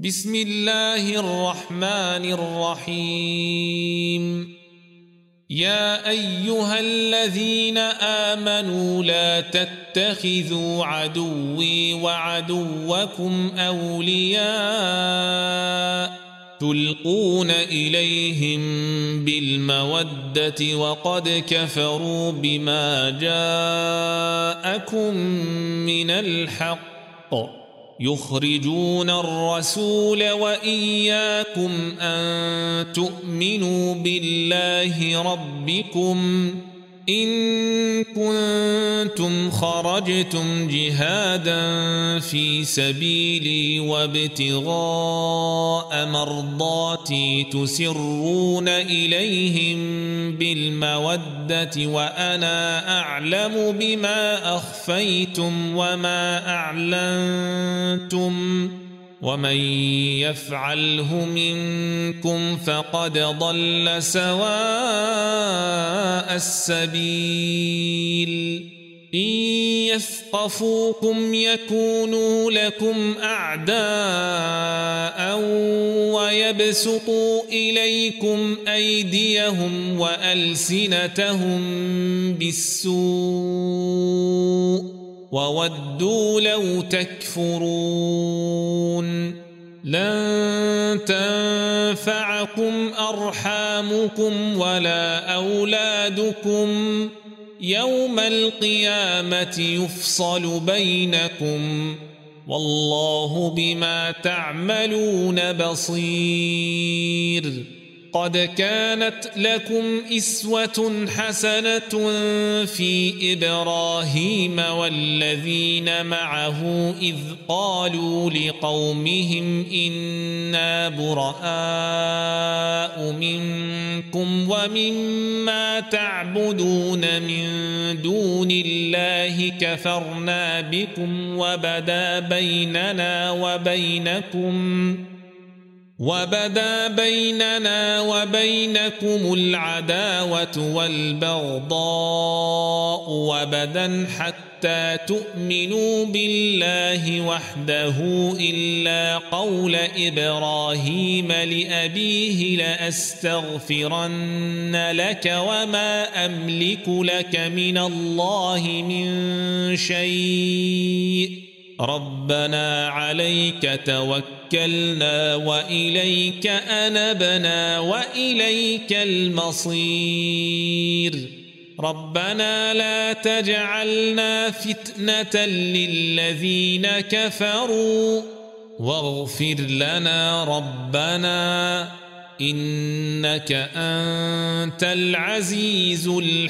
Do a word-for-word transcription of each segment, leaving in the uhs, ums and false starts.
بسم الله الرحمن الرحيم. يا أيها الذين آمنوا لا تتخذوا عدوي وعدوكم أولياء تلقون إليهم بالمودة وقد كفروا بما جاءكم من الحق يخرجون الرسول وإياكم أن تؤمنوا بالله ربكم إن كنتم خرجتم جهادا في سبيلي وابتغاء مرضاتي تسرون إليهم بالمودة وأنا أعلم بما أخفيتم وما أعلنتم ومن يفعله منكم فقد ضل سواء السبيل. إن يثقفوكم يكونوا لكم أعداء ويبسطوا إليكم أيديهم وألسنتهم بالسوء وودوا لو تكفرون. لن تنفعكم أرحامكم ولا أولادكم يوم القيامة يفصل بينكم والله بما تعملون بصير. قد كانت لكم إسوة حسنة في إبراهيم والذين معه إذ قالوا لقومهم إنا براء منكم ومما تعبدون من دون الله كفرنا بكم وبدا بيننا وبينكم وبدا بيننا وبينكم العداوة والبغضاء وبدا حتى تؤمنوا بالله وحده إلا قول إبراهيم لأبيه لأستغفرن لك وما أملك لك من الله من شيء ربنا عليك توكلنا وإليك أنبنا وإليك المصير. ربنا لا تجعلنا فتنة للذين كفروا واغفر لنا ربنا إنك أنت العزيز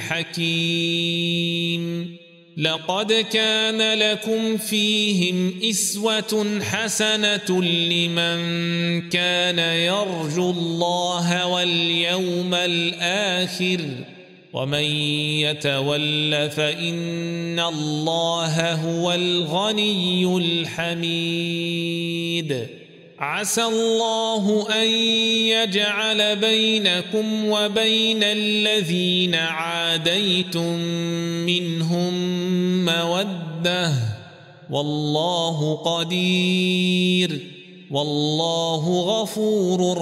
الحكيم. لقد كان لكم فيهم إسوة حسنة لمن كان يرجو الله واليوم الآخر ومن يتول فإن الله هو الغني الحميد. عسى الله أن يجعل بينكم وبين الذين عاديتم منهم مودة والله قدير والله غفور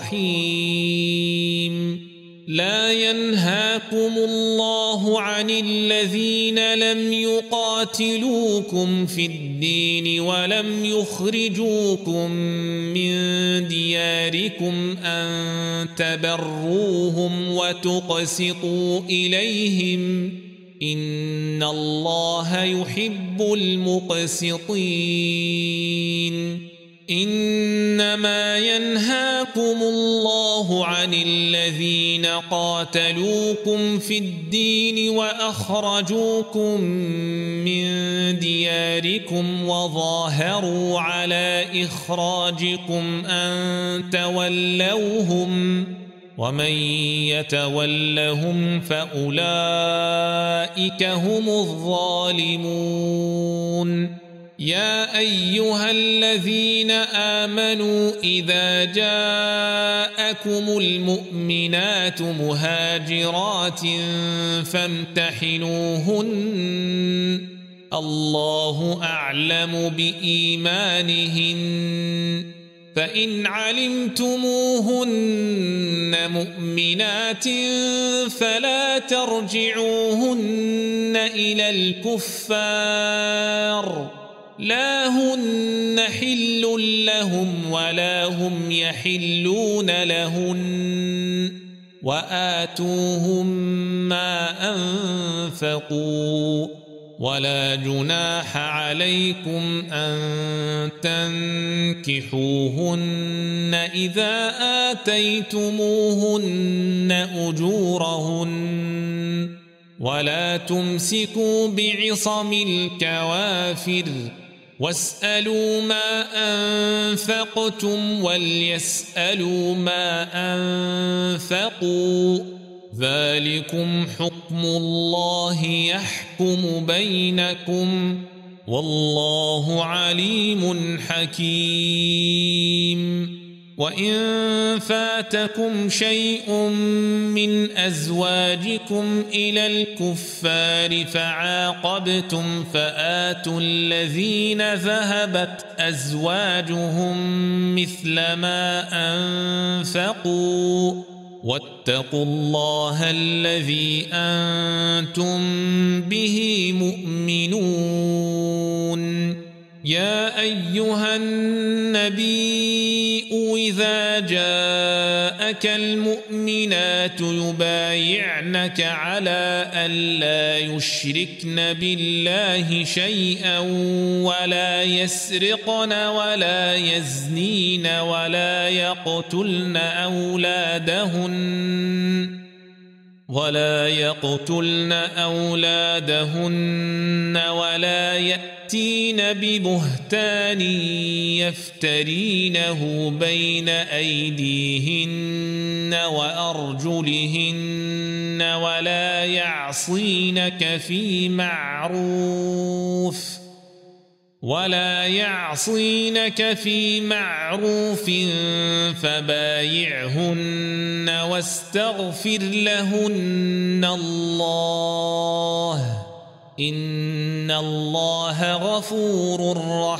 رحيم. لا ينهاكم الله عن الذين لم يقاتلوكم في الدين ولم يخرجوكم من دياركم أن تبروهم وتقسطوا إليهم إن الله يحب المقسطين. إنما ينهاكم الله عن الذين قاتلوكم في الدين وأخرجوكم من دياركم وظاهروا على إخراجكم أن تولوهم ومن يتولهم فأولئك هم الظالمون. يا أيها الذين آمنوا إذا جاءكم المؤمنات مهاجرات فامتحنوهن الله أعلم بإيمانهن فإن علمتموهن مؤمنات فلا ترجعوهن إلى الكفار لا هن حل لهم ولا هم يحلون لهن وآتوهم ما أنفقوا ولا جناح عليكم أن تنكحوهن إذا آتيتموهن أجورهن ولا تمسكوا بعصم الكوافر واسألوا ما أنفقتم وليسألوا ما أنفقوا ذلكم حكم الله يحكم بينكم والله عليم حكيم وإن فاتكم شيء من أزواجكم إلى الكفار فعاقبتم فآتوا الذين ذهبت أزواجهم مثل ما أنفقوا واتقوا الله الذي أنتم به مؤمنون يا أيها النبي إذا جاءك المؤمنات يبايعنك على ألا يشركن بالله شيئا ولا يسرقن ولا يزنين ولا يقتلن أولادهن ولا يقتلن أولادهن ولا يأتين ببهتان يفترينه بين أيديهن وأرجلهن ولا يعصينك في معروف ولا يعصينك في معروف فبايعهن واستغفر لهن الله إن الله غفور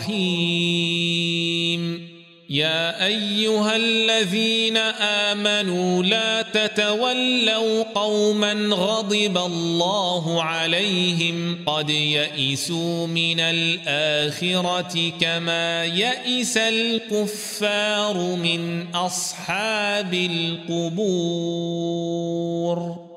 رحيم يا أيها الذين آمنوا لا تتولوا قوما غضب الله عليهم قد يئسوا من الآخرة كما يئس الكفار من أصحاب القبور